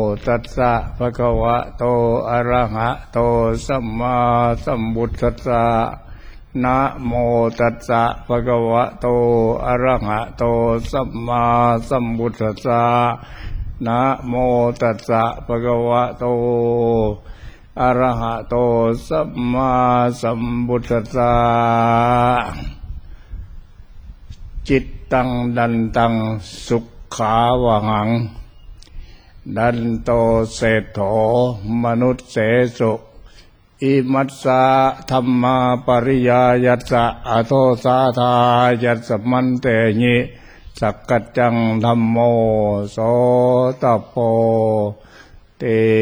ตัสสะภะคะวะโตอะระหะโตสัมมาสัมพุทธัสสะนะโมตัสสะภะคะวะโตอะระหะโตสัมมาสัมพุทธัสสะนะโมตัสสะภะคะวะโตอะระหะโตสัมมาสัมพุทธัสสะจิตตังดันตังสุขาวหังดันโตเศรษโธมนุสเสสุอิมัสสะธัมมาปริยายัสสะอโทสาทายัสสะมันเตญิสักกัจจังธัมโมโสตโปเต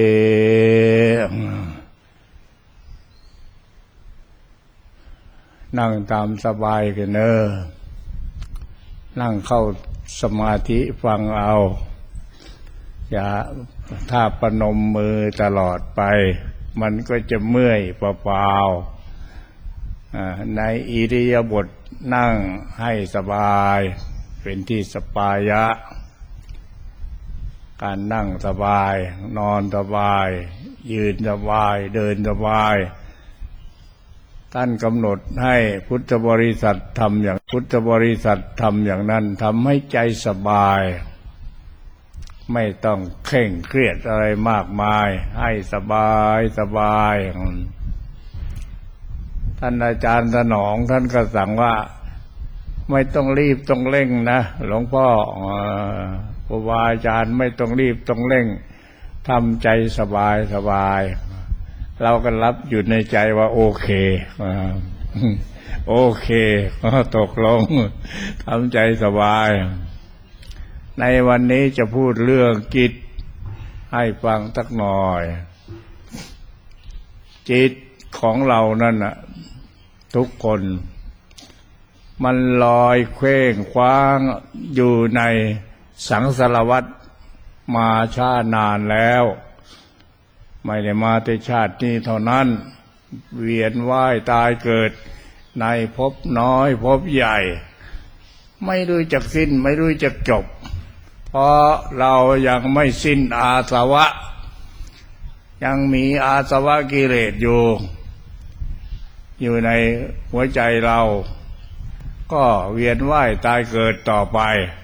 นั่งตามสบายกันเนอะนั่งเข้าสมาธิฟังเอาอย่าถ้าประนมมือตลอดไปมันก็จะเมื่อยเปล่าๆในอิริยาบถนั่งให้สบายเป็นที่สปายะการนั่งสบายนอนสบายยืนสบายเดินสบายท่านกำหนดให้พุทธบริษัททำอย่างนั้นทำให้ใจสบายไม่ต้องเคร่งเครียดอะไรมากมายให้สบายท่านอาจารย์ถนอมท่านก็สั่งว่าไม่ต้องรีบต้องเร่งนะหลวงพ่อครูบาอาจารย์ไม่ต้องรีบต้องเร่งทำใจสบายเราก็รับอยู่ในใจว่าโอเคตกลงทำใจสบายในวันนี้จะพูดเรื่องจิตให้ฟังสักหน่อยจิตของเรานั่นน่ะทุกคนมันลอยเคว้งคว้างอยู่ในสังสารวัฏมาช้านานแล้วไม่ได้มาแต่ชาตินี้เท่านั้นเวียนว่ายตายเกิดในภพน้อยภพใหญ่ไม่รู้จักสิ้นไม่รู้จักจบเพราะเรายังไม่สิ้นอาสวะยังมีอาสวะกิเลสอยู่ในหัวใจเราก็เวียนว่ายตายเกิดต่อไป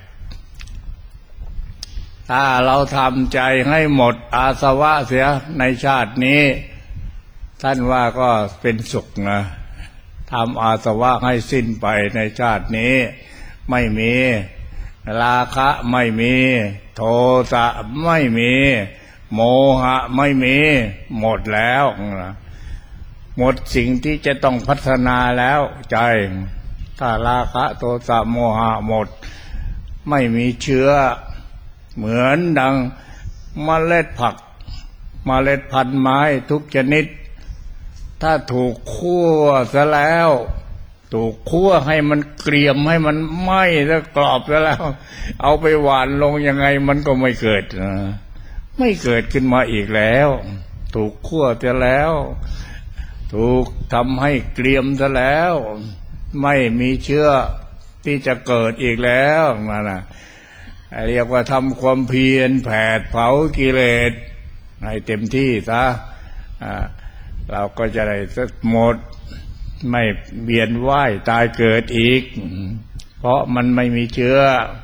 ถ้าเราทำใจให้หมดอาสวะเสียในชาตินี้ท่านว่าก็เป็นสุขนะทำอาสวะให้สิ้นไปในชาตินี้ไม่มีราคะไม่มีโทสะไม่มีโมหะไม่มีหมดแล้วหมดสิ่งที่จะต้องพัฒนาแล้วใจถ้าราคะโทสะโมหะหมดไม่มีเชื้อเหมือนดังเมล็ดผักเมล็ดพันธุ์ไม้ทุกชนิดถ้าถูกคั่วซะแล้วถูกคั่วให้มันเกรียมให้มันไหม้แล้วกรอบซะแล้วเอาไปหวานลงยังไงมันก็ไม่เกิดขึ้นมาอีกแล้วถูกคั่วซะแล้วถูกทำให้เกรียมซะแล้วไม่มีเชื้อที่จะเกิดอีกแล้วนั่นน่ะเรียกว่าทำความเพียรแผดเผากิเลสให้เต็มที่ซะเราก็จะได้หมดไม่เวียนว่ายตายเกิดอีกเพราะมันไม่มีเชื้อ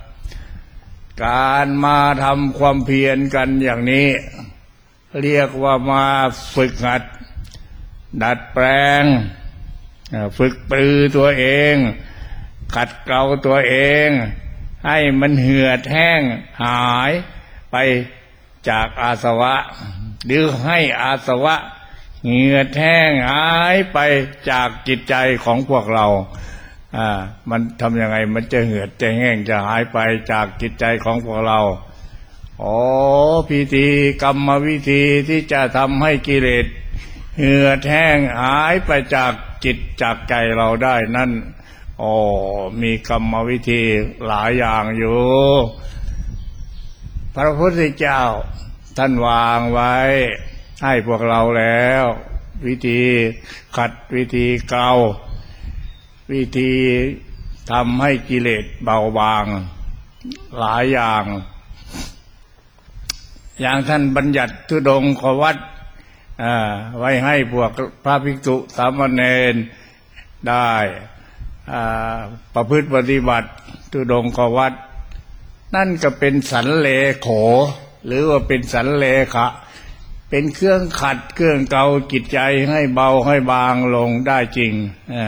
การมาทำความเพียรกันอย่างนี้เรียกว่ามาฝึกหัดดัดแปลงฝึกปรือตัวเองขัดเกลาตัวเองให้มันเหือดแห้งหายไปจากอาสวะหรือให้อาสวะเหือดแห้งหายไปจากจิตใจของพวกเรามันทำยังไงมันจะเหือดจะแห้งจะหายไปจากจิตใจของพวกเราพิธีกรรมวิธีที่จะทำให้กิเลสเหือดแห้งหายไปจากจิตจากใจเราได้นั่นมีกรรมวิธีหลายอย่างอยู่พระพุทธเจ้าท่านวางไว้ให้พวกเราแล้ววิธีขัดวิธีเกลาวิธีทำให้กิเลสเบาบางหลายอย่างอย่างท่านบัญญัติธุดงควัตรไว้ให้พวกพระภิกษุสามเณรได้ประพฤติปฏิบัติธุดงควัตรนั่นก็เป็นสันเลโขหรือว่าเป็นสันเลขะเป็นเครื่องขัดเครื่องเกาจิตใจให้เบาให้บางลงได้จริง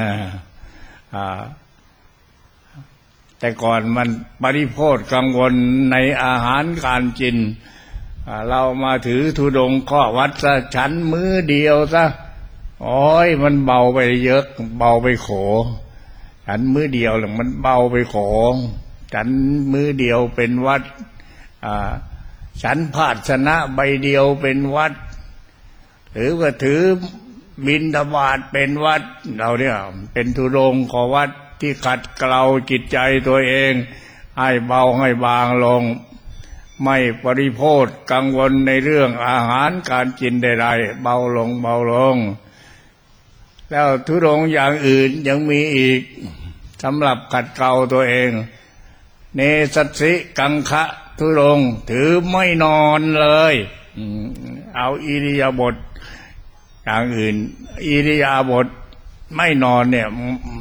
แต่ก่อนมันปริโภทกังวลในอาหารการกินเรามาถือธุดงค์ข้อวัดซะฉันมื้อเดียวซะโอ้ยมันเบาไปเยอะเบาไปโขฉันมื้อเดียวหรือมันเบาไปโขฉันมื้อเดียวเป็นวัดฉันภาชนะใบเดียวเป็นวัดหรือว่าถือบิณฑบาตเป็นวัดเราเนี่ยเป็นธุดงค์ข้อวัดที่ขัดเกลาจิตใจตัวเองให้เบาให้บางลงไม่ปริโภทกังวลในเรื่องอาหารการกินใดๆเบาลงเบาลงแล้วธุดงค์อย่างอื่นยังมีอีกสำหรับขัดเกลาตัวเองเนสัสสิกังคะธุดงค์ถือไม่นอนเลยเอาอิริยาบถอย่างอื่นอิริยาบถไม่นอนเนี่ย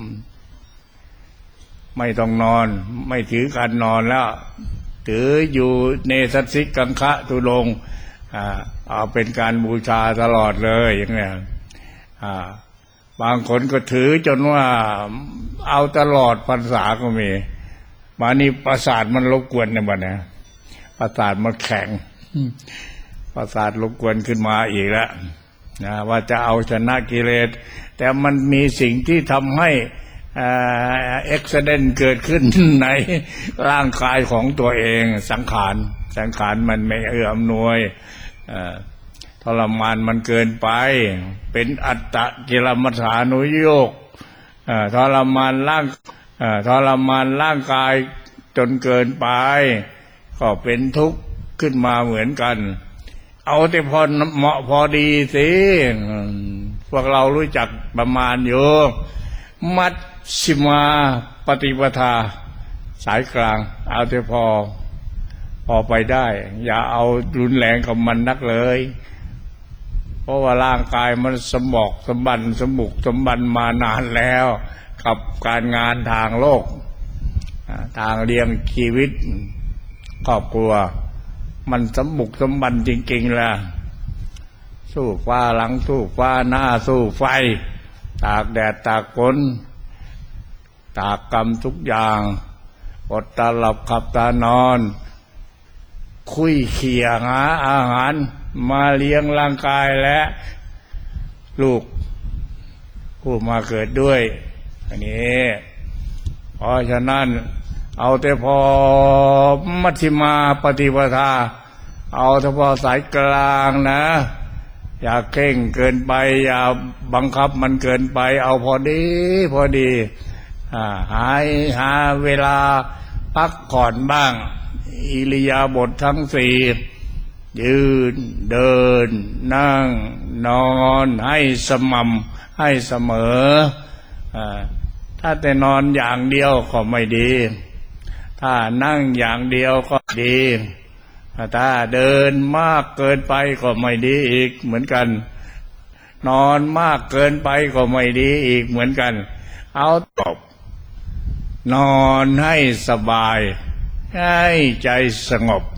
ไม่ต้องนอนไม่ถือการนอนแล้วถืออยู่เนสัสสิกังคะธุดงค์เอาเป็นการบูชาตลอดเลยอย่างเนี้ยบางคนก็ถือจนว่าเอาตลอดพรรษาก็มีมานี่ประสาทมันรบกวนเนี่ยบ้านะประสาทมันแข็งประสาทรบกวนขึ้นมาอีกแล้วนะว่าจะเอาชนะกิเลสแต่มันมีสิ่งที่ทำให้เอ็กซิเดนต์เกิดขึ้นในร่างกายของตัวเองสังขารมันไม่เอื้ออำนวยทรมานมันเกินไปเป็นอัตตกิลมัฏฐานุโยคทรมานร่างกายจนเกินไปก็เป็นทุกข์ขึ้นมาเหมือนกันเอาแต่พอเหมาะพอดีสิพวกเรารู้จักประมาณอยู่มัชฌิมาปฏิปทาสายกลางเอาแต่พอไปได้อย่าเอารุนแรงกับมันนักเลยเพราะว่าร่างกายมันสมบุกสมบันมานานแล้วกับการงานทางโลกทางเลี้ยงชีวิตครอบครัวมันสมบุกสมบันจริงๆล่ะสู้ฟ้าหลังสู้ฟ้าหน้าสู้ไฟตากแดดตากฝนตากกรรมทุกอย่างอดตาหลับขับตานอนคุยเขี่ยหาอาหารมาเลี้ยงร่างกายและลูกผู้มาเกิดด้วยอันนี้เพราะฉะนั้นเอาแต่พอมัชฌิมาปฏิปทาเอาเฉพาะสายกลางนะอย่าเข่งเกินไปอย่าบังคับมันเกินไปเอาพอดีหาเวลาพักผ่อนบ้างอิริยาบถทั้งสี่ยืนเดินนั่งนอนให้สม่ำให้เสมอถ้าแต่นอนอย่างเดียวก็ไม่ดีถ้านั่งอย่างเดียวก็ดีถ้าเดินมากเกินไปก็ไม่ดีอีกเหมือนกันนอนมากเกินไปก็ไม่ดีอีกเหมือนกันเอาตบนอนให้สบายให้ใจสงบ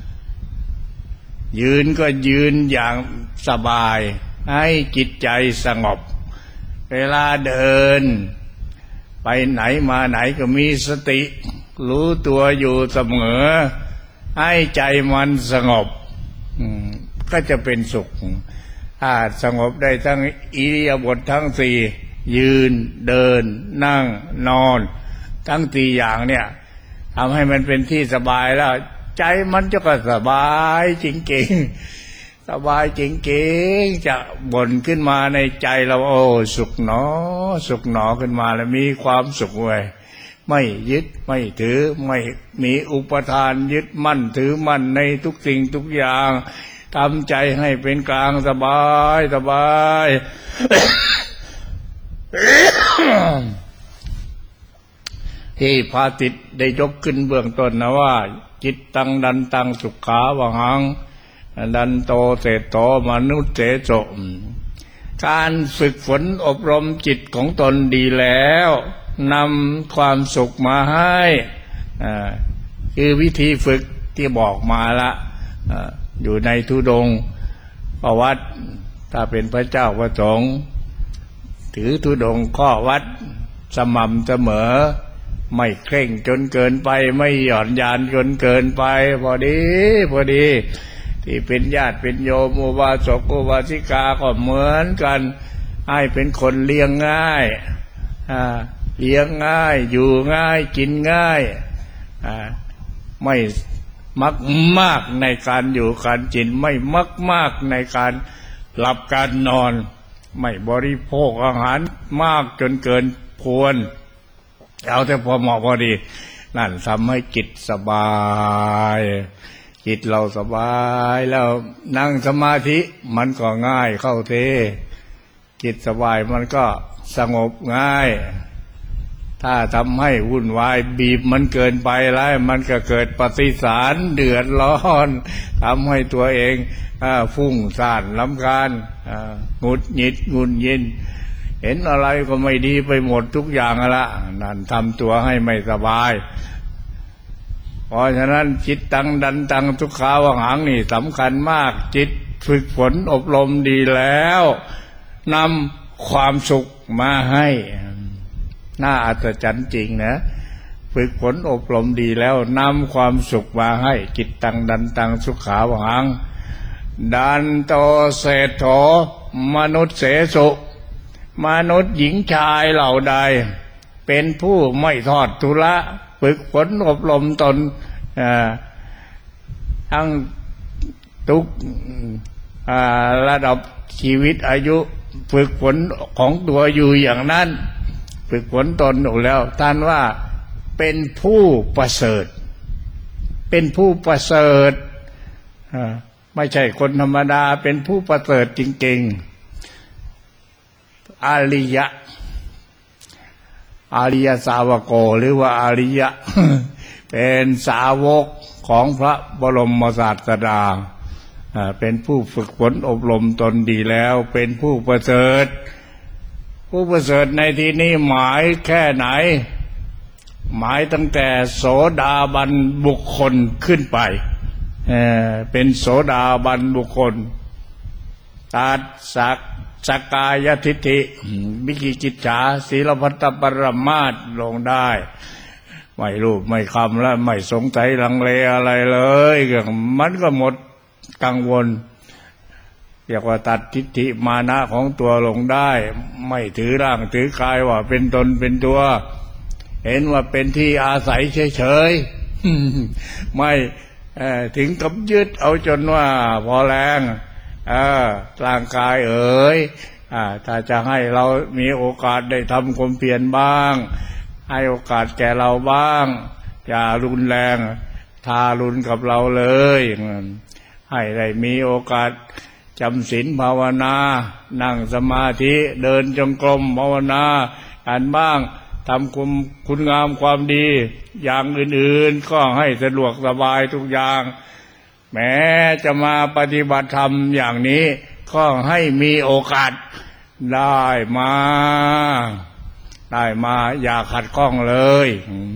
ยืนก็ยืนอย่างสบายให้จิตใจสงบเวลาเดินไปไหนมาไหนก็มีสติรู้ตัวอยู่เสมอให้ใจมันสงบก็จะเป็นสุขถ้าสงบได้ทั้งอิริยาบถทั้งสี่ยืนเดินนั่งนอนทั้งสี่อย่างเนี่ยทำให้มันเป็นที่สบายแล้วใจมันจะก็สบายจริงๆสบายจริงๆจะบ่นขึ้นมาในใจเราโอ้สุขหนอขึ้นมาแล้วมีความสุขเว้ยไม่ยึดไม่ถือไม่มีอุปทานยึดมั่นถือมั่นในทุกสิ่งทุกอย่างทำใจให้เป็นกลางสบายที่พาติดได้ยกขึ้นเบื้องต้นนะว่าจิตตังดันตังสุขาวหังดันโตเศรษโธมนุษย์เสโสการฝึกฝนอบรมจิตของตนดีแล้วนำความสุขมาให้คือวิธีฝึกที่บอกมาละอยู่ในธุดงค์ข้อวัดถ้าเป็นพระเจ้าพระสงฆ์ถือธุดงค์ข้อวัดสม่ำเสมอไม่เคร่งจนเกินไปไม่หย่อนยานจนเกินไปพอดีที่เป็นญาติเป็นโยมอุบาสกอุบาสิกาก็เหมือนกันให้เป็นคนเลี้ยงง่ายเลี้ยงง่ายอยู่ง่ายกินง่ายไม่มักมากในการอยู่การกินไม่มักมากในการหลับการนอนไม่บริโภคอาหารมากจนเกินควรเอาแต่พอเหมาะพอดีนั่นทำให้จิตสบายจิตเราสบายแล้วนั่งสมาธิมันก็ง่ายเข้าเทจิตสบายมันก็สงบง่ายถ้าทำให้วุ่นวายบีบมันเกินไปแล้วมันก็เกิดปฏิสารเดือดร้อนทำให้ตัวเองฟุ้งซ่านรำคาญหงุดหงิดงุนยินเห็นอะไรก็ไม่ดีไปหมดทุกอย่างละนั่นทำตัวให้ไม่สบายเพราะฉะนั้นจิตตังดันตังทุกขาวหังนี่สำคัญมากจิตฝึกฝนอบรมดีแล้วนำความสุขมาให้น่าอัศจรรย์จริงนะฝึกฝนอบรมดีแล้วนำความสุขมาให้จิตตังดันตังสุขาวหังดันโตเศรษโธมนุษย์เสสุมนุษย์หญิงชายเหล่าใดเป็นผู้ไม่ทอดทุระฝึกฝนอบรมตนทั้งทุกระดับชีวิตอายุฝึกฝนของตัวอยู่อย่างนั้นฝึกฝนตนอยู่แล้วท่านว่าเป็นผู้ประเสริฐเป็นผู้ประเสริฐไม่ใช่คนธรรมดาเป็นผู้ประเสริฐจริงๆอริยะอริยสาวกหรือว่าอริยะ เป็นสาวกของพระบรมศาสดาเป็นผู้ฝึกฝนอบรมตนดีแล้วเป็นผู้ประเสริฐผู้ประเสริฐในที่นี้หมายแค่ไหนหมายตั้งแต่โสดาบันบุคคลขึ้นไปเป็นโสดาบันบุคคลตัดสกายทิฏฐิวิกิกิจฉาศีลพัตตปรมาสลงได้ไม่รูปไม่คำและไม่สงสัยลังเลอะไรเลยมันก็หมดกังวลเรียกว่าตัดทิฏฐิมานะของตัวลงได้ไม่ถือร่างถือกายว่าเป็นตนเป็นตัวเห็นว่าเป็นที่อาศัยเฉยๆไม่ถึงกับยึดเอาจนว่าพอแรงร่างกายถ้าจะให้เรามีโอกาสได้ทำความเพียรบ้างให้โอกาสแก่เราบ้างอย่ารุนแรงทารุณกับเราเลยให้ได้มีโอกาสจำศีลภาวนานั่งสมาธิเดินจงกรมภาวนาอ่านบ้างทำคุณงามความดีอย่างอื่นๆก็ให้สะดวกสบายทุกอย่างแม้จะมาปฏิบัติธรรมอย่างนี้ก็ให้มีโอกาสได้มาอย่าขัดข้องเลย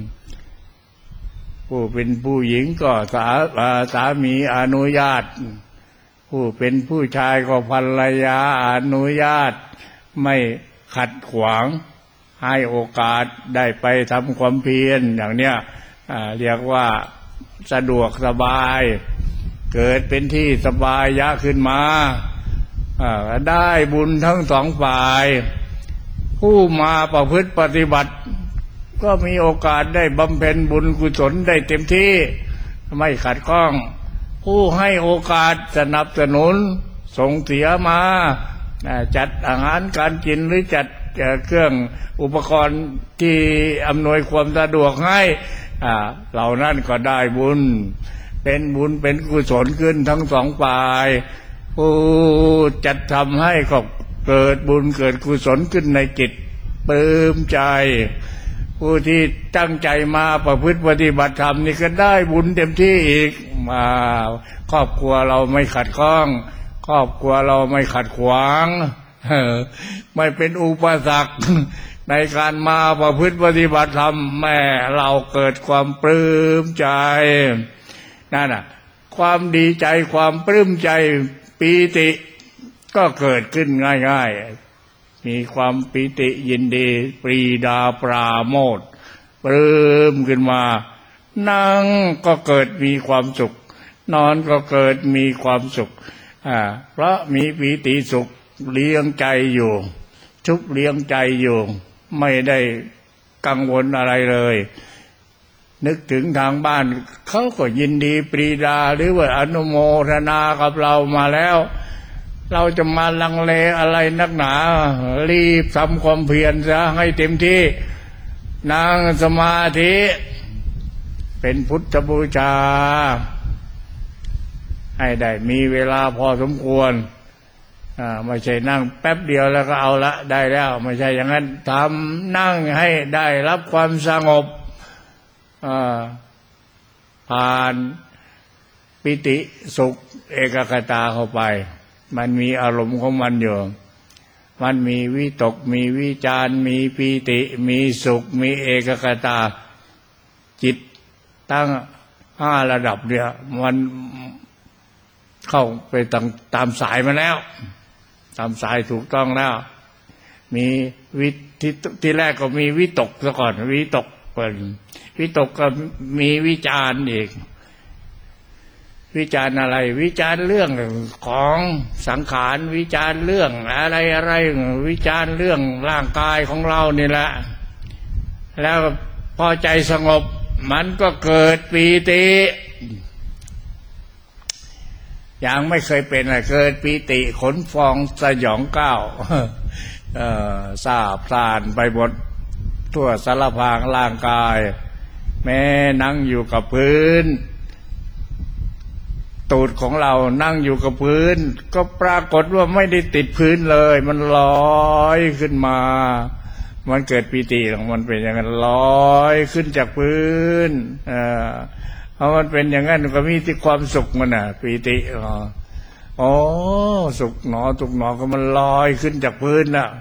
ผู้เป็นผู้หญิงก็สามีอนุญาตผู้เป็นผู้ชายก็ภรรยาอนุญาตไม่ขัดขวางให้โอกาสได้ไปทำความเพียรอย่างเนี้ยเรียกว่าสะดวกสบายเกิดเป็นที่สบายยะขึ้นมาได้บุญทั้งสองฝ่ายผู้มาประพฤติปฏิบัติก็มีโอกาสได้บำเพ็ญบุญกุศลได้เต็มที่ไม่ขัดข้องผู้ให้โอกาสสนับสนุนส่งเสียมาจัดอาหารการกินหรือจัดเครื่องอุปกรณ์ที่อำนวยความสะดวกให้เหล่านั้นก็ได้บุญเป็นกุศลขึ้นทั้งสองฝ่ายผู้จัดทำให้ก็เกิดบุญเกิดกุศลขึ้นในจิตปลื้มใจผู้ที่ตั้งใจมาประพฤติปฏิบัติธรรมนี่ก็ได้บุญเต็มที่อีกมาครอบครัวเราไม่ขัดข้องครอบครัวเราไม่ขัดขวางไม่เป็นอุปสรรคในการมาประพฤติปฏิบัติธรรมแม่เราเกิดความปลื้มใจนั่นน่ะความดีใจความปลื้มใจปีติก็เกิดขึ้นง่ายๆมีความปีติยินดีปรีดาปราโมทย์ปลื้มขึ้นมานั่งก็เกิดมีความสุขนอนก็เกิดมีความสุขเพราะมีปีติสุขเลี้ยงใจอยู่ชุบเลี้ยงใจอยู่ไม่ได้กังวลอะไรเลยนึกถึงทางบ้านเขาก็ยินดีปรีดาหรือว่าอนุโมทนากับเรามาแล้วเราจะมาลังเลอะไรนักหนารีบทำความเพียรซะให้เต็มที่นั่งสมาธิเป็นพุทธบูชาให้ได้มีเวลาพอสมควรไม่ใช่นั่งแป๊บเดียวแล้วก็เอาละได้แล้วไม่ใช่อย่างนั้นทำนั่งให้ได้รับความสงบผ่านปิติสุขเอกคตาเข้าไปมันมีอารมณ์ของมันอยู่มันมีวิตกมีวิจารมีปิติมีสุขมีเอกคตาจิตตั้ง5 ระดับเนี่ยมันเข้าไปตามสายมาแล้วตามสายถูกต้องแล้วมีที่แรกก็มีวิตกซะก่อนวิตกเป็นวิตกก็มีวิจารอีกวิจารอะไรวิจารเรื่องของสังขารวิจารเรื่องอะไรวิจารเรื่องร่างกายของเรานี่แหละแล้วพอใจสงบมันก็เกิดปีติอย่างไม่เคยเป็นเกิดปีติขนฟองสยองก้าวซาบซ่านไปหมดทั่วสารพางร่างกายแม้นั่งอยู่กับพื้นตูดของเรานั่งอยู่กับพื้นก็ปรากฏว่าไม่ได้ติดพื้นเลยมันลอยขึ้นมามันเกิดปีติของมันเป็นอย่างนั้นลอยขึ้นจากพื้นเพราะมันเป็นอย่างนั้นก็มีที่ความสุขมันปีติอ๋อสุขหนอสุขหนอก็มันลอยขึ้นจากพื้นน่ะ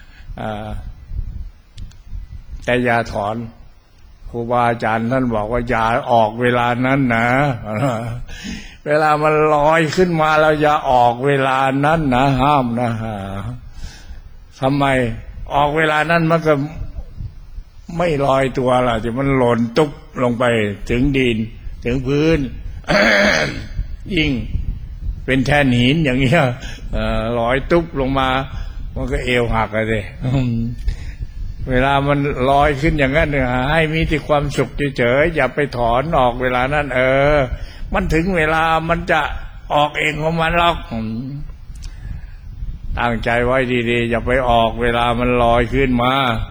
แต่อย่าถอนครูบาอาจารย์ท่านบอกว่าอย่าออกเวลานั้นนะเวลามันลอยขึ้นมาเราอย่าออกเวลานั้นนะห้ามนะทำไมออกเวลานั้นมันก็ไม่ลอยตัวล่ะที่มันหล่นตุ๊บลงไปถึงดินถึงพื้น ยิ่งเป็นแท่นหินอย่างเงี้ยลอยตุ๊บลงมามันก็เอวหักเลยเวลามันลอยขึ้นอย่างนั้นให้มีที่ความสุขเฉยๆอย่าไปถอนออกเวลานั้นมันถึงเวลามันจะออกเองของมันหรอกตั้งใจไว้ดีๆอย่าไปออกเวลามันลอยขึ้นมา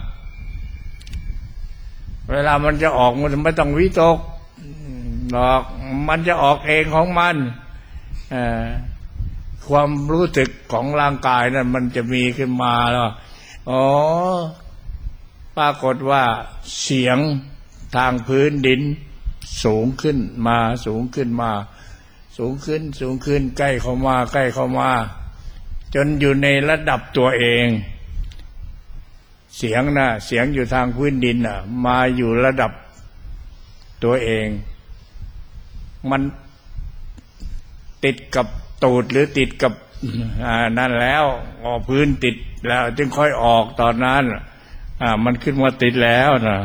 เวลามันจะออกมันไม่ต้องวิตกหรอกมันจะออกเองของมันความรู้สึกของร่างกายนั้นมันจะมีขึ้นมาแล้วปรากฏว่าเสียงทางพื้นดินสูงขึ้นมาสูงขึ้นมาสูงขึ้นใกล้เข้ามาจนอยู่ในระดับตัวเองเสียงอยู่ทางพื้นดินมาอยู่ระดับตัวเองมันติดกับตูดหรือติดกับนั่นแล้วพื้นติดแล้วจึงค่อยออกตอนนั้นมันขึ้นมาติดแล้วนะ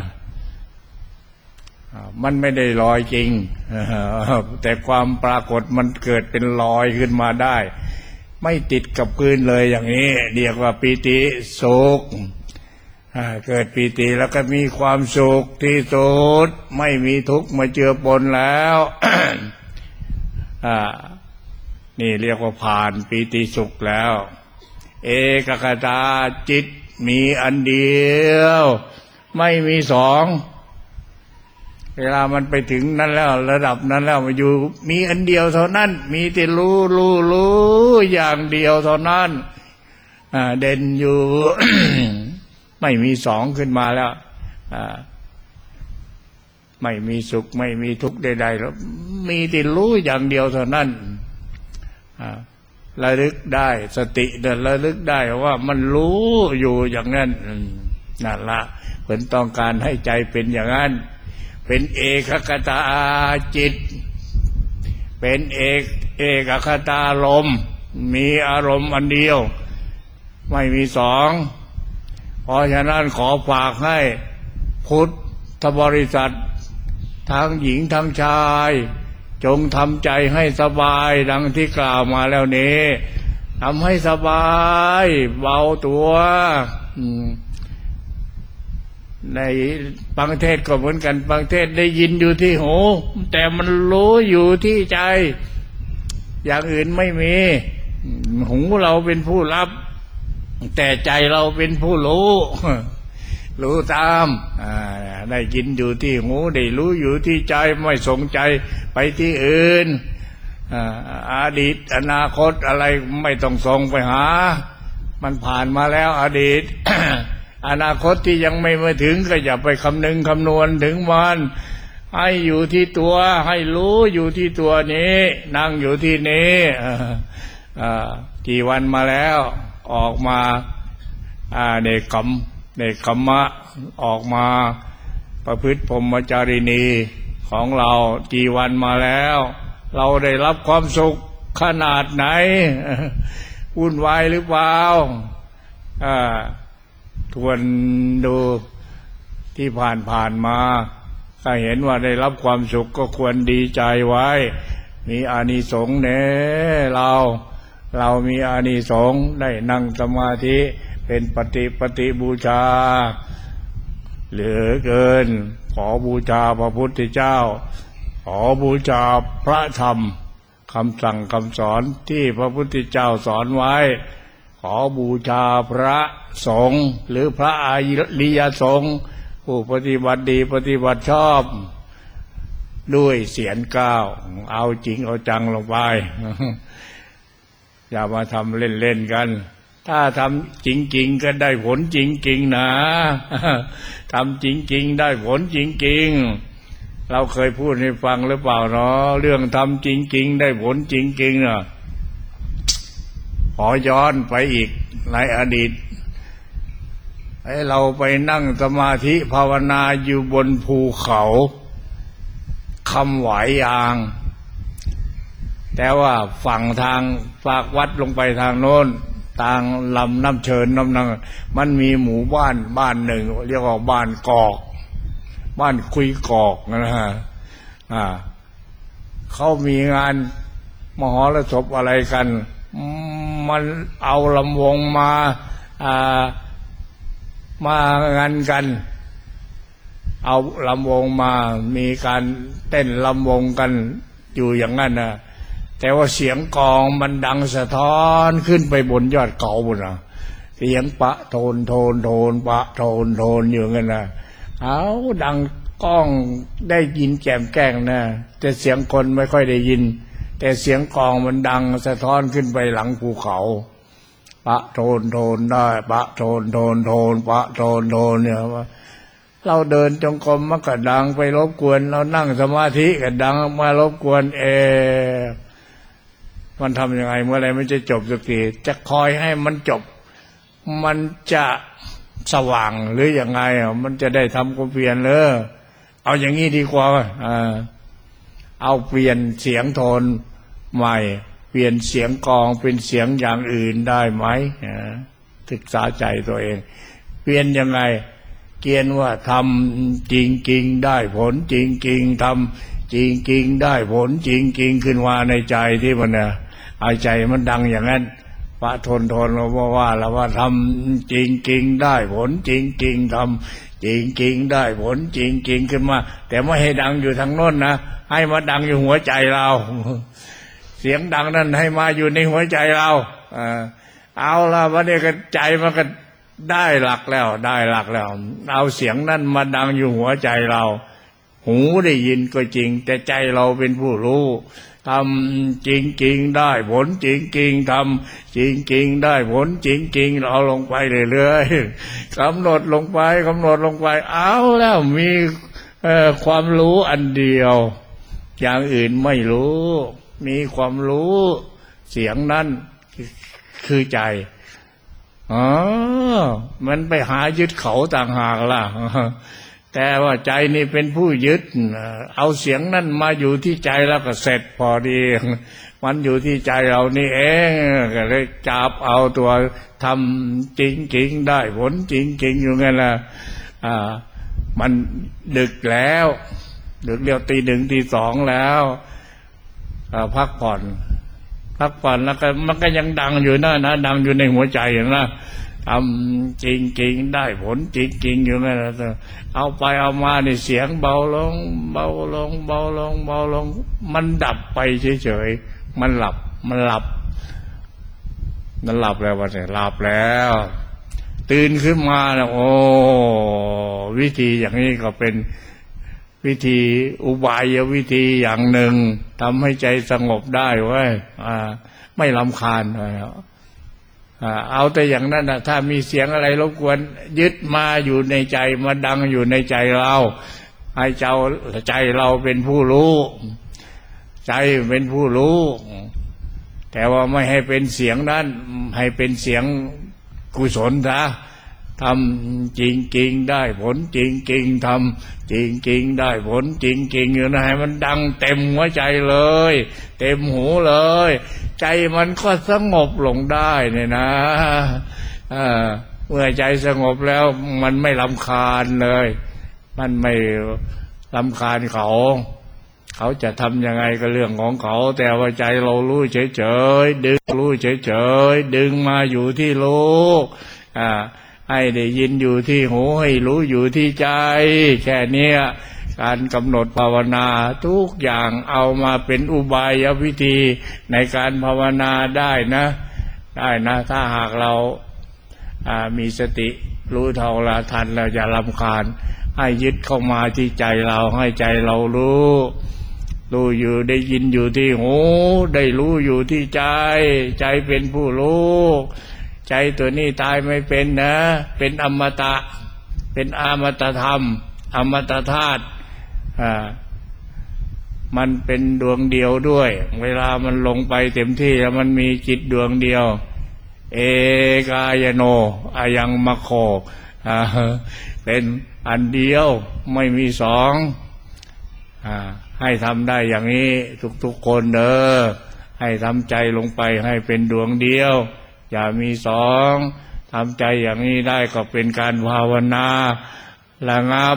มันไม่ได้ลอยจริงแต่ความปรากฏมันเกิดเป็นลอยขึ้นมาได้ไม่ติดกับพื้นเลยอย่างนี้เรียกว่าปีติสุขเกิดปีติแล้วก็มีความสุขที่สุดไม่มีทุกข์มาเจือปนแล้ว นี่เรียกว่าผ่านปีติสุขแล้วเอกคตาจิตมีอันเดียวไม่มีสองเวลามันไปถึงนั้นแล้วระดับนั้นแล้วมาอยู่มีอันเดียวเท่านั้นมีแต่รู้อย่างเดียวเท่านั้นเด่นอยู่ ไม่มีสองขึ้นมาแล้วไม่มีสุขไม่มีทุกข์ใดๆแล้วมีแต่รู้อย่างเดียวเท่านั้นระลึกได้สติเดินระลึกได้ว่ามันรู้อยู่อย่างนั้นนั่นละเพิ่นต้องการให้ใจเป็นอย่างนั้นเป็นเอกคตาจิตเป็นเอกคตารมณ์มีอารมณ์อันเดียวไม่มีสองเพราะฉะนั้นขอฝากให้พุทธบริษัททั้งหญิงทั้งชายจงทำใจให้สบายดังที่กล่าวมาแล้วนี้ทำให้สบายเบาตัวในบางเทศก็เหมือนกันบางเทศได้ยินอยู่ที่หูแต่มันรู้อยู่ที่ใจอย่างอื่นไม่มีหูเราเป็นผู้รับแต่ใจเราเป็นผู้รู้รู้ตามได้ยินอยู่ที่หูได้รู้อยู่ที่ใจไม่สนใจไปที่อื่นอดีตอนาคตอะไรไม่ต้องส่งไปหามันผ่านมาแล้วอดีต อนาคตที่ยังไม่มาถึงก็อย่าไปคำนึงคำนวณถึงมันให้อยู่ที่ตัวให้รู้อยู่ที่ตัวนี้นั่งอยู่ที่นี้กี่วันมาแล้วออกมาเนกขัมมะออกมาประพฤติพรหมจารีณีของเรากี่วันมาแล้วเราได้รับความสุขขนาดไหนวุ่นวายหรือเปล่าทวนดูที่ผ่านมาถ้าเห็นว่าได้รับความสุขก็ควรดีใจไว้มีอานิสงส์แน่เรามีอานิสงส์ได้นั่งสมาธิเป็นปฏิบูชาเหลือเกินขอบูชาพระพุทธเจ้าขอบูชาพระธรรมคำสั่งคำสอนที่พระพุทธเจ้าสอนไว้ขอบูชาพระสงฆ์หรือพระอริยสงฆ์ผู้ปฏิบัติดีปฏิบัติชอบด้วยเสียงก้าวเอาจริงเอาจังลงไป อย่ามาทำเล่นๆกันถ้าทำจริงๆก็ได้ผลจริงๆนะ ทำจริงๆได้ผลจริงๆเราเคยพูดให้ฟังหรือเปล่าเนาะเรื่องทำจริงๆได้ผลจริงๆนะขอย้อนไปอีกในอดีตให้เราไปนั่งสมาธิภาวนาอยู่บนภูเขาคำหวายยางแต่ว่าฝั่งทางฝากวัดลงไปทางโน้นทางลำน้ำเชิญน้ำนังมันมีหมู่บ้านหนึ่งเรียกว่าบ้านกอกบ้านคุยกอกนะฮะเขามีงานมหรสพอะไรกันมันเอาลำวงมางานกันเอาลำวงมามีการเต้นลำวงกันอยู่อย่างนั้นนะแต่ว่าเสียงกลองมันดังสะท้อนขึ้นไปบนยอดเขาบนนะเสียงปะโทนปะโทนอยู่งั้นนะเอาดังก้องได้ยินแจ่มแก้งนะแต่เสียงคนไม่ค่อยได้ยินแต่เสียงกลองมันดังสะท้อนขึ้นไปหลังภูเขาปะโทนได้ปะโทนปะโทนเนี่ยว่าเราเดินจงกรมมันก็ดังไปรบกวนเรานั่งสมาธิก็ดังมารบกวนมันทำยังไงเมื่อไรมันจะจบสักทีจะคอยให้มันจบมันจะสว่างหรือยังไงมันจะได้ทำความเพียรเลยเอาอย่างนี้ดีกว่าเอาเปลี่ยนเสียงโทนใหม่เปลี่ยนเสียงกลองเป็นเสียงอย่างอื่นได้ไหมศึกษาใจตัวเองเปลี่ยนยังไงเกียนว่าทำจริงๆได้ผลจริงๆทำจริงๆได้ผลจริงๆขึ้นมาในใจที่มันเอาใจมันดังอย่างนั้นพระทนเราว่าแล้วว่าทำจริงๆได้ผลจริงๆทำจริงๆได้ผลจริงๆขึ้นมาแต่ไม่ให้ดังอยู่ทางโน้นนะให้มาดังอยู่หัวใจเราเสียงดังนั้นให้มาอยู่ในหัวใจเราเอาละวันนี้ก็ใจมันก็ได้หลักแล้วเอาเสียงนั้นมาดังอยู่หัวใจเราหูได้ยินก็จริงแต่ใจเราเป็นผู้รู้ทำจริงๆได้ผลจริงๆทำจริงๆได้ผลจริงๆเราลงไปเรื่อยๆกำหนดลงไปเอาแล้วมีความรู้อันเดียวอย่างอื่นไม่รู้มีความรู้เสียงนั้นคือใจมันไปหายึดเขาต่างหากล่ะแต่ว่าใจนี่เป็นผู้ยึดเอาเสียงนั่นมาอยู่ที่ใจแล้วก็เสร็จพอดีมันอยู่ที่ใจเรานี่เองก็เลยจับเอาตัวทำจริงๆได้ผลจริงๆอยู่งั้นล่ะมันดึกแล้วดึกเดียวตีหนึ่งตีสองแล้วพักผ่อนแล้วก็มันก็ยังดังอยู่นะดังอยู่ในหัวใจนะทำจริงๆได้ผลจริงๆอยู่นั่นแหละเอาไปเอามาในเสียงเบาลงมันดับไปเฉยๆมันหลับแล้ววันนี้หลับแล้วตื่นขึ้นมาแล้วโอ้วิธีอย่างนี้ก็เป็นวิธีอุบายวิธีอย่างหนึ่งทำให้ใจสงบได้เว้ยไม่รำคาญเอาแต่อย่างนั้นนะถ้ามีเสียงอะไรรบกวนยึดมาอยู่ในใจมาดังอยู่ในใจเราให้ใจเราเป็นผู้รู้ใจเป็นผู้รู้แต่ว่าไม่ให้เป็นเสียงนั้นให้เป็นเสียงกุศลซะทำจริงๆได้ผลจริงๆทำจริงๆได้ผลจริงๆอยู่นะให้มันดังเต็มหัวใจเลยเต็มหูเลยใจมันก็สงบลงได้เนี่ยนะเมื่อใจสงบแล้วมันไม่รำคาญเลยมันไม่รำคาญเขาจะทำยังไงก็เรื่องของเขาแต่ว่าใจเรารู้เฉยๆดึงรู้เฉยๆดึงมาอยู่ที่รู้ให้ได้ยินอยู่ที่หูให้รู้อยู่ที่ใจแค่นี้การกำหนดภาวนาทุกอย่างเอามาเป็นอุบายวิธีในการภาวนาได้นะถ้าหากเรามีสติรู้เท่าทันเราอย่ารำคาญให้ยึดเข้ามาที่ใจเราให้ใจเรารู้อยู่ได้ยินอยู่ที่หูได้รู้อยู่ที่ใจเป็นผู้รู้ใจตัวนี้ตายไม่เป็นนะเป็นอมตะเป็นอมตะธรรมอมตะธาตุมันเป็นดวงเดียวด้วยเวลามันลงไปเต็มที่แล้วมันมีจิตดวงเดียวเอกายโนอายังมะโคเป็นอันเดียวไม่มีสองให้ทำได้อย่างนี้ทุกๆคนเด้อให้ทำใจลงไปให้เป็นดวงเดียวอย่ามีสองทำใจอย่างนี้ได้ก็เป็นการภาวนาระงับ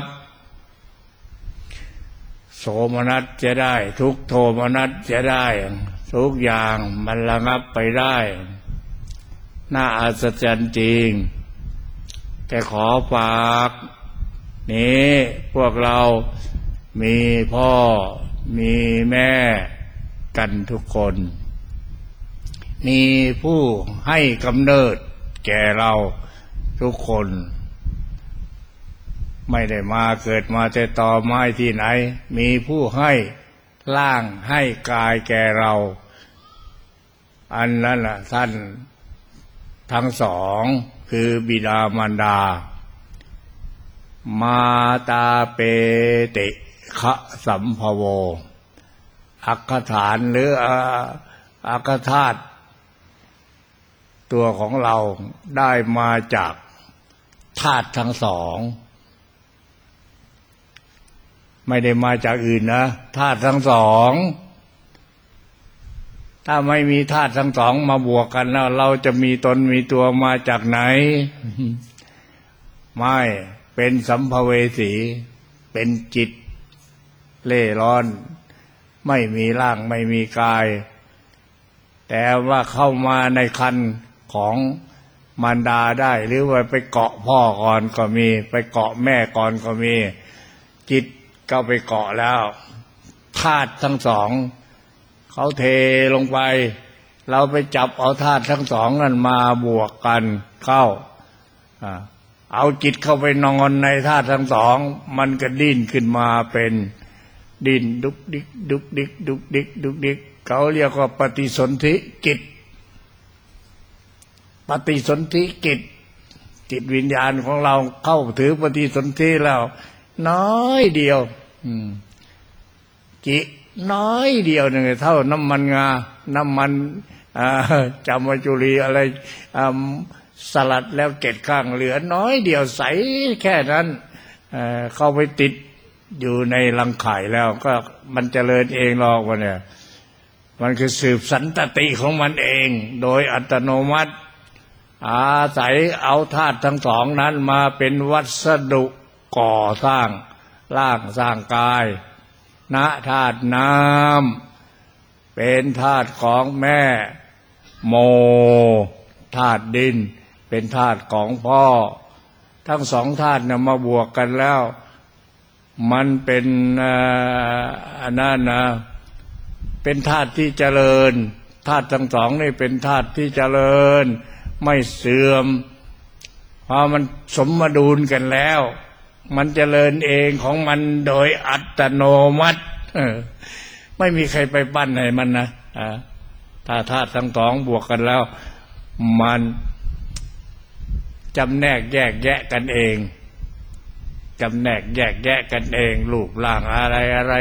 โสมนัสจะได้ทุกโทมนัสจะได้ทุกอย่างมันระงับไปได้น่าอัศจรรย์จริงแต่ขอฝากนี้พวกเรามีพ่อมีแม่กันทุกคนมีผู้ให้กำเนิดแก่เราทุกคนไม่ได้มาเกิดมาแต่ต่อไม้ที่ไหนมีผู้ให้ร่างให้กายแก่เราอันนั้นล่ะท่านทั้งสองคือบิดามารดามาตาเปติคะสัมภโวอักขฐานหรืออักขธาตุตัวของเราได้มาจากธาตุทั้งสองไม่ได้มาจากอื่นนะธาตุทั้งสองถ้าไม่มีธาตุทั้งสองมาบวกกันแล้วเราจะมีตนมีตัวมาจากไหนไม่เป็นสัมภเวสีเป็นจิตเล่ร่อนไม่มีร่างไม่มีกายแต่ว่าเข้ามาในครรภ์ของมารดาได้หรือว่าไปเกาะพ่อก่อนก็มีไปเกาะแม่ก่อนก็มีจิตก็ไปเกาะแล้วธาตุทั้งสองเขาเทลงไปเราไปจับเอาธาตุทั้งสองนั้นมาบวกกันเข้าเอาจิตเข้าไปนอนในธาตุทั้งสองมันก็ดิ้นขึ้นมาเป็นดิ้นดุกดิกดุกดิกดุกดิกดุกดิกเขาเรียกว่าปฏิสนธิจิตปฏิสนธิจิตวิญญาณของเราเข้าถือปฏิสนธิแล้วน้อยเดียวจิน้อยเดียวหนึ่งเท่าน้ำมันงาน้ำมันจามจุรีอะไรสลัดแล้วเกล็ดข้างเหลือน้อยเดียวใสแค่นั้นเข้าไปติดอยู่ในรังไข่แล้วก็มันเจริญเองหรอกวะเนี่ยมันคือสืบสันตติของมันเองโดยอัตโนมัติอาศัยเอาธาตุทั้งสองนั้นมาเป็นวัสดุก่อสร้างร่างสร้างกายนะธาตุน้ำเป็นธาตุของแม่โมธาตุดินเป็นธาตุของพ่อทั้งสองธาตุมาบวกกันแล้วมันเป็นอันนั้นนะเป็นธาตุที่เจริญธาตุทั้งสองนี่เป็นธาตุที่เจริญไม่เสื่อมพอมันสมดุลกันแล้วมันเจริญเองของมันโดยอัตโนมัติไม่มีใครไปปั้นให้มันนะถ้าธาตุทั้งสองบวกกันแล้วมันจำแนกแยกแยะกันเองจำแนกแยกแยะกันเองรูปร่างอะไร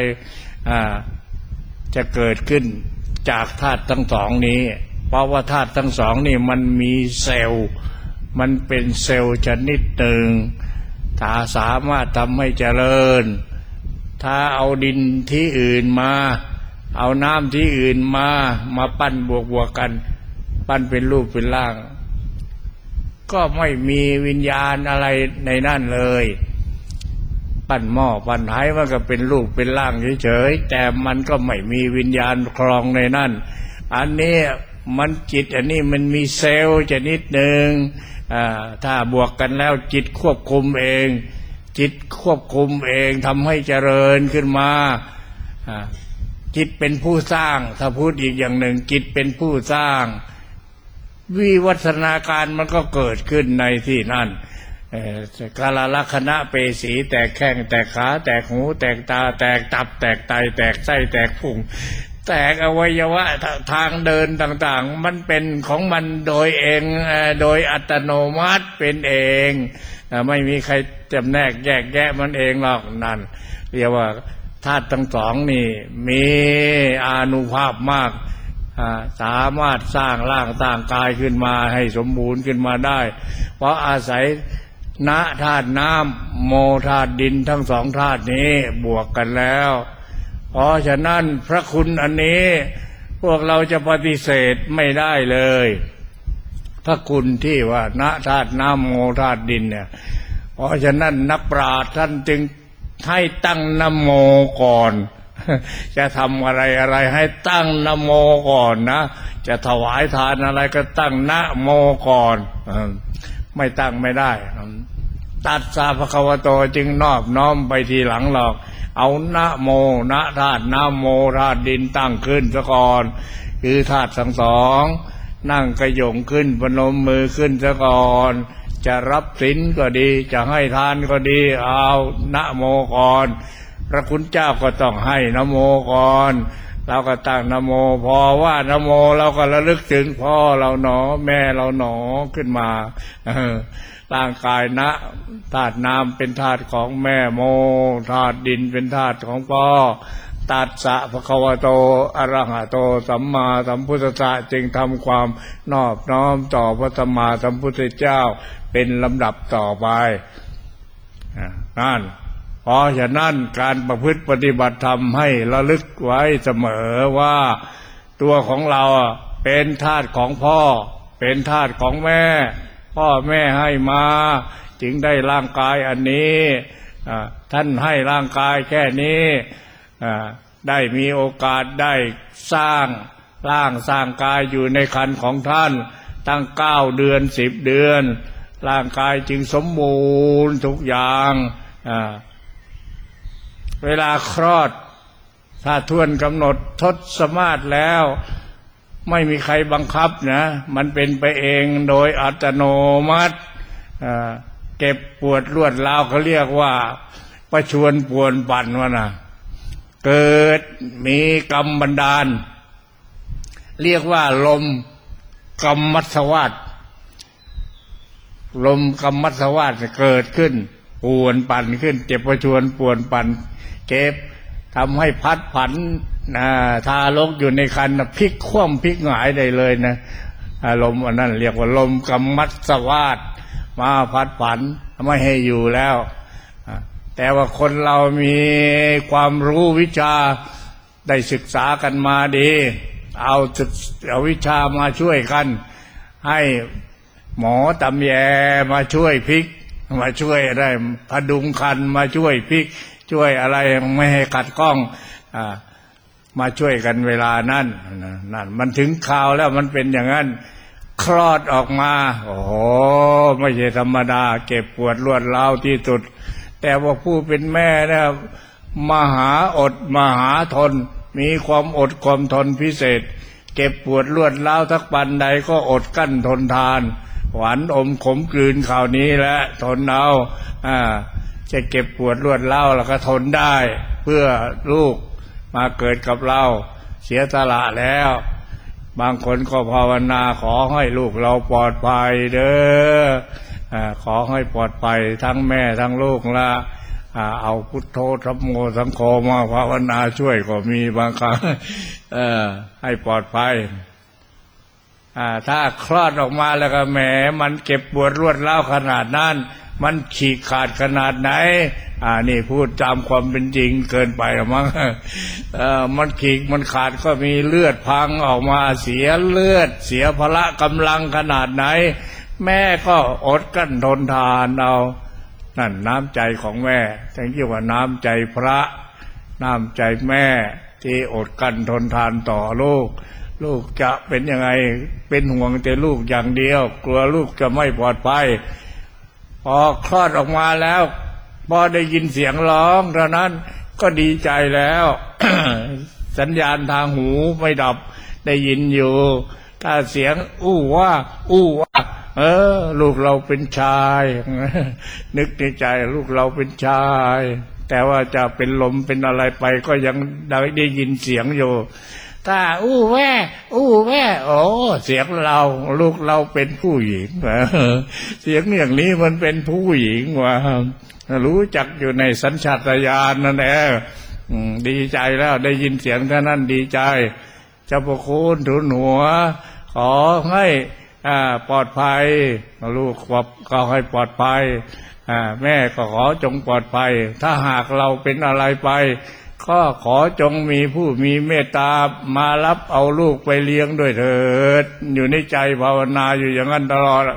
จะเกิดขึ้นจากธาตุทั้งสองนี้เพราะว่าธาตุทั้งสองนี่มันมีเซลล์มันเป็นเซลล์ชนิดหนึ่งถ้าสามารถทำให้เจริญถ้าเอาดินที่อื่นมาเอาน้ำที่อื่นมาปั้นบวกกันปั้นเป็นรูปเป็นร่างก็ไม่มีวิญญาณอะไรในนั่นเลยปั้นหม้อปั้นไหมันก็เป็นรูปเป็นร่างเฉยๆแต่มันก็ไม่มีวิญญาณครองในนั่นอันนี้มันจิตอันนี้มันมีเซลล์ชนิดหนึ่งถ้าบวกกันแล้วจิตควบคุมเองจิตควบคุมเองทำให้เจริญขึ้นมาจิตเป็นผู้สร้างถ้าพูดอีกอย่างหนึ่งจิตเป็นผู้สร้างวิวัฒนาการมันก็เกิดขึ้นในที่นั่นกาลลักษณะเปสีแตกแข้งแตกขาแตกหูแตกตาแตกตับแตกไตแตกไส้แตกพุงแตกอวัยวะทางเดินต่างๆมันเป็นของมันโดยเองโดยอัตโนมัติเป็นเองไม่มีใครจำแนกแยกแยะมันเองหรอกนั่นเรียกว่าธาตุทั้งสองนี่มีอานุภาพมากสามารถสร้างร่างสร้างกายขึ้นมาให้สมบูรณ์ขึ้นมาได้เพราะอาศัยนะธาตุน้ำโมธาตุดินทั้งสองธาตุนี้บวกกันแล้วเพราะฉะนั้นพระคุณอันนี้พวกเราจะปฏิเสธไม่ได้เลยพระคุณที่ว่านะธาตุน้ำโมธาตุดินเนี่ยเพราะฉะนั้นนักปราชญ์ท่านจึงให้ตั้งนะโมก่อนจะทำอะไรให้ตั้งนะโมก่อนนะจะถวายทานอะไรก็ตั้งนะโมก่อนไม่ตั้งไม่ได้ตัสสะภะคะวะโตจึงนอบน้อมไปทีหลังหรอกเอานะโมนะธาตุนะโมธาตุดินตั้งขึ้นซะก่อนคือธาตุทั้งสองนั่งกระหย่งขึ้นพนมมือขึ้นซะก่อนจะรับศีลก็ดีจะให้ทานก็ดีเอานะโมก่อนพระคุณเจ้าก็ต้องให้นะโมก่อนเราก็ตั้งนะโมพอว่านะโมเราก็ระลึกถึงพ่อเราหนอแม่เราหนอขึ้นมาร่างกายนะธาตุน้ำเป็นธาตุของแม่โมธาตุดินเป็นธาตุของพ่อตัสสะภะคะวะโตอะระหะโตสัมมาสัมพุทธัสสะจึงทำความนอบน้อมต่อพระสัมมาสัมพุทธเจ้าเป็นลำดับต่อไปนั่นเพราะฉะนั้นการประพฤติปฏิบัติธรรมให้ระลึกไว้เสมอว่าตัวของเราเป็นธาตุของพ่อเป็นธาตุของแม่พ่อแม่ให้มาจึงได้ร่างกายอันนี้ท่านให้ร่างกายแค่นี้ได้มีโอกาสได้สร้างร่างสร้างกายอยู่ในครรภ์ของท่านตั้ง9 เดือน10 เดือนร่างกายจึงสมบูรณ์ทุกอย่างเวลาคลอดถ้าทวนกำหนดทศมาศแล้วไม่มีใครบังคับนะมันเป็นไปเองโดยอัตโนมัติเก็บปวดรวดราวเขาเรียกว่าประชวนปวนปั่นวะนะเกิดมีกรรมบันดาลเรียกว่าลมกรรมัสวาสลมกรรมัสวาสเกิดขึ้นป่วนปั่นขึ้นเจ็บประชวนป่วนปั่นเก็บทำให้พัดผันทารกอยู่ในคันพลิกคว่ำพลิกหงายได้เลยนะลมอันนั้นเรียกว่าลมกัมมัสสวาทมาพัดผันไม่ให้อยู่แล้วแต่ว่าคนเรามีความรู้วิชาได้ศึกษากันมาดีเอาวิชามาช่วยกันให้หมอตำแยมาช่วยพลิกมาช่วยอะไรพดุงคันมาช่วยพลิกช่วยอะไรไม่ให้ขัดข้องมาช่วยกันเวลานั้นนั่นมันถึงข่าวแล้วมันเป็นอย่างนั้นคลอดออกมาโอ้โหไม่ใช่ธรรมดาเก็บปวดรวดร้าวที่สุดแต่ว่าผู้เป็นแม่นะมหาอดมหาทนมีความอดความทนพิเศษเก็บปวดรวดร้าวทักปันใดก็อดกั้นทนทานหวานอมขมกลืนข่าวนี้และทนเอาจะเก็บปวดรวดร้าวแล้วก็ทนได้เพื่อลูกมาเกิดกับเราเสียสละแล้วบางคนก็ภาวนาขอให้ลูกเราปลอดภัยเด้อขอให้ปลอดภัยทั้งแม่ทั้งลูกละเอาพุทโธธัมโมสังโฆมาภาวนาช่วยก็มีบางครั้งให้ปลอดภัยถ้าคลอดออกมาแล้วก็แหมมันเก็บปวดรวดร้าวขนาดนั้นมันฉีกขาดขนาดไหนนี่พูดตามความเป็นจริงเกินไปหรือมั้งมันฉีกมันขาดก็มีเลือดพังออกมาเสียเลือดเสียพละกำลังขนาดไหนแม่ก็อดกั้นทนทานเอานั่นน้ำใจของแม่ทั้งที่ว่าน้ำใจพระน้ำใจแม่ที่อดกั้นทนทานต่อลูกจะเป็นยังไงเป็นห่วงแต่ลูกอย่างเดียวกลัวลูกจะไม่ปลอดภัยพอคลอดออกมาแล้วพอได้ยินเสียงร้องเท่านั้นก็ดีใจแล้ว สัญญาณทางหูไม่ดับได้ยินอยู่ถ้าเสียงอู้ว่าลูกเราเป็นชาย นึกในใจลูกเราเป็นชายแต่ว่าจะเป็นลมเป็นอะไรไปก็ยังได้ยินเสียงอยู่ถ้าอู้แว่โอ้เสียงเราลูกเราเป็นผู้หญิงเสียงอย่างนี้มันเป็นผู้หญิงว่ะรู้จักอยู่ในสัญชาตญาณนั่นแหละดีใจแล้วได้ยินเสียงเท่านั้นดีใจเจ้าพระคุณทูลหัวขอให้ปลอดภัยลูกก็ให้ปลอดภัยแม่ก็ขอจงปลอดภัยถ้าหากเราเป็นอะไรไปก็ขอจงมีผู้มีเมตตามารับเอาลูกไปเลี้ยงด้วยเถิดอยู่ในใจภาวนาอยู่อย่างนั้นตลอด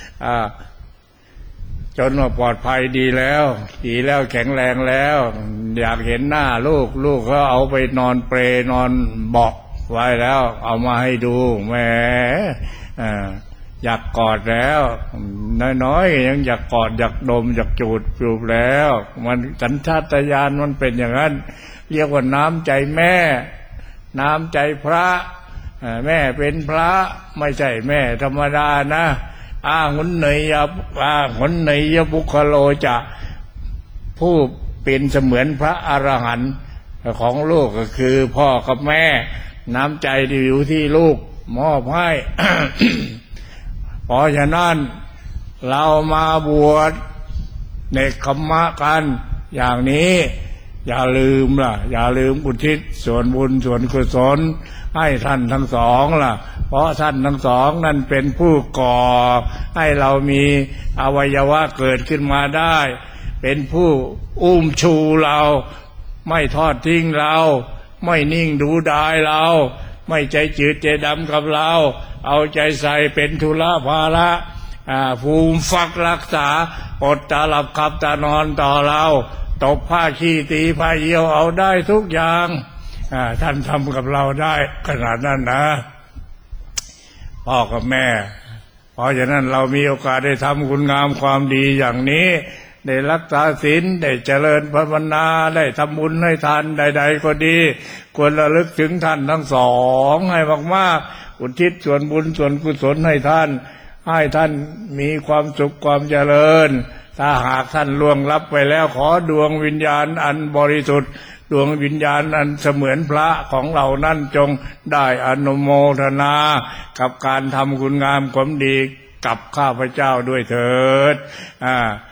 จนว่าปลอดภัยดีแล้วแข็งแรงแล้วอยากเห็นหน้าลูกก็เอาไปนอนเปรนอนเบาะไว้แล้วเอามาให้ดูแหมอยากกอดแล้วน้อยๆยังอยากกอดอยากดมอยากจูบแล้วมันสัญชาตญาณมันเป็นอย่างนั้นเรียกว่าน้ำใจแม่น้ำใจพระแม่เป็นพระไม่ใช่แม่ธรรมดานะหุนเนยบุคโลจะผู้เป็นเสมือนพระอรหันต์ของลูกก็คือพ่อกับแม่น้ำใจที่อยู่ที่ลูกมอบให้ เพราะฉะนั้นเรามาบวชในคัมมะกันอย่างนี้อย่าลืมอุทิศส่วนบุญส่วนกุศลให้ท่านทั้งสองล่ะเพราะท่านทั้งสองนั่นเป็นผู้ก่อให้เรามีอวัยวะเกิดขึ้นมาได้เป็นผู้อุ้มชูเราไม่ทอดทิ้งเราไม่นิ่งดูดายเราไม่ใจจืดใจดำกับเราเอาใจใส่เป็นธุระภาระภูมิฟักรักษาอดตาหลับขับตานอนต่อเราตบผ้าขี้ตีผ้าเยี่ยวเอาได้ทุกอย่างท่านทำกับเราได้ขนาดนั้นนะพ่อกับแม่เพราะฉะนั้นเรามีโอกาสได้ทำคุณงามความดีอย่างนี้ได้รักษาศีลได้เจริญภาวนาได้ทำบุญให้ทานใดๆก็ดีควรระลึกถึงท่านทั้งสองให้มากๆอุทิศส่วนบุญส่วนกุศลให้ท่านมีความสุขความเจริญถ้าหากท่านล่วงลับไปแล้วขอดวงวิญญาณอันบริสุทธิ์ดวงวิญญาณอันเสมือนพระของเรานั่นจงได้อนุโมทนากับการทำคุณงามความดีกับข้าพเจ้าด้วยเถิด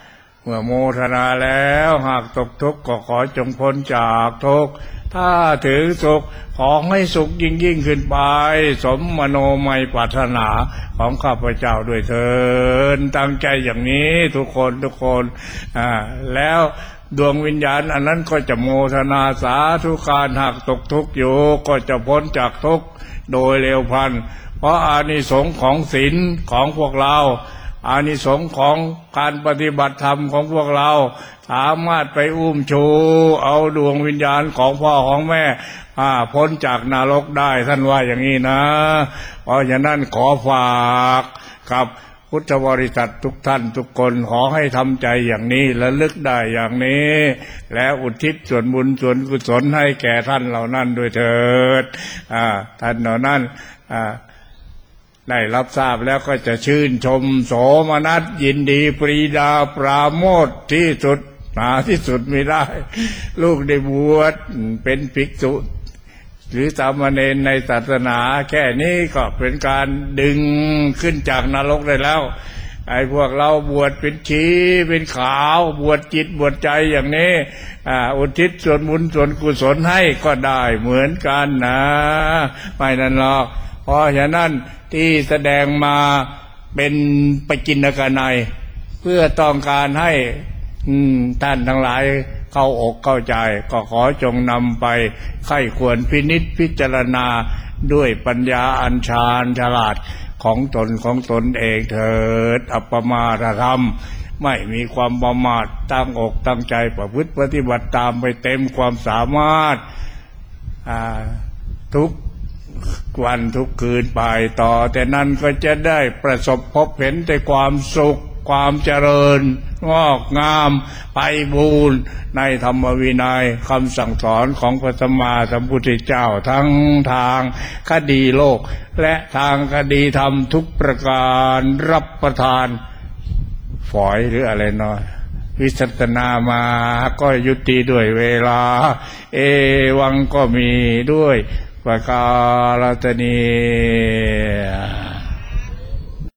เมื่อโมทนาแล้วหากตกทุกข์ก็ขอจงพ้นจากทุกข์ถ้าถึงสุขขอให้สุขยิ่งขึ้นไปสมมโนมัยปรารถนาของข้าพเจ้าด้วยเถิดตั้งใจอย่างนี้ทุกคนแล้วดวงวิญญาณอันนั้นก็จะโมทนาสาธุการหากตกทุกข์อยู่ก็จะพ้นจากทุกข์โดยเร็วพลันเพราะอานิสงส์ของศีลของพวกเราอานิสงส์ของการปฏิบัติธรรมของพวกเราสามารถไปอุ้มชูเอาดวงวิญญาณของพ่อของแม่พ้นจากนรกได้ท่านว่าอย่างนี้นะเพราะฉะนั้นขอฝากกับพุทธบริษัททุกท่านทุกคนขอให้ทำใจอย่างนี้และลึกได้อย่างนี้และอุทิศส่วนบุญส่วนกุศลให้แก่ท่านเหล่านั้นด้วยเถิดท่านเหล่านั้นได้รับทราบแล้วก็จะชื่นชมโสมนัสยินดีปรีดาปราโมทย์ที่สุดหาที่สุดไม่ได้ลูกได้บวชเป็นภิกษุหรือสามเณรในศาสนาแค่นี้ก็เป็นการดึงขึ้นจากนรกได้แล้วไอ้พวกเราบวชเป็นชีเป็นขาวบวชจิตบวชใจอย่างนี้อุทิศส่วนบุญส่วนกุศลให้ก็ได้เหมือนกันนะไม่นั่นหรอกเพราะฉะนั้นที่แสดงมาเป็นปกิณกนัยเพื่อต้องการให้ท่านทั้งหลายเข้าอกเข้าใจก็ขอจงนำไปไข้ควรพินิจพิจารณาด้วยปัญญาอัญชาญฉลาดของตนเองเถิดอัปปมาทธรรมไม่มีความประมาทตั้งอกตั้งใจประพฤติปฏิบัติตามไปเต็มความสามารถทุกวันทุกคืนไปต่อแต่นั้นก็จะได้ประสบพบเห็นแต่ความสุขความเจริญงอกงามไพบูรณ์ในธรรมวินัยคำสั่งสอนของพระสัมมาสัมพุทธเจ้าทั้งทางคดีโลกและทางคดีธรรมทุกประการรับประทานฝอยหรืออะไรเนาะวิสัชนามาก็ยุติด้วยเวลาเอวังก็มีด้วยประกาศนี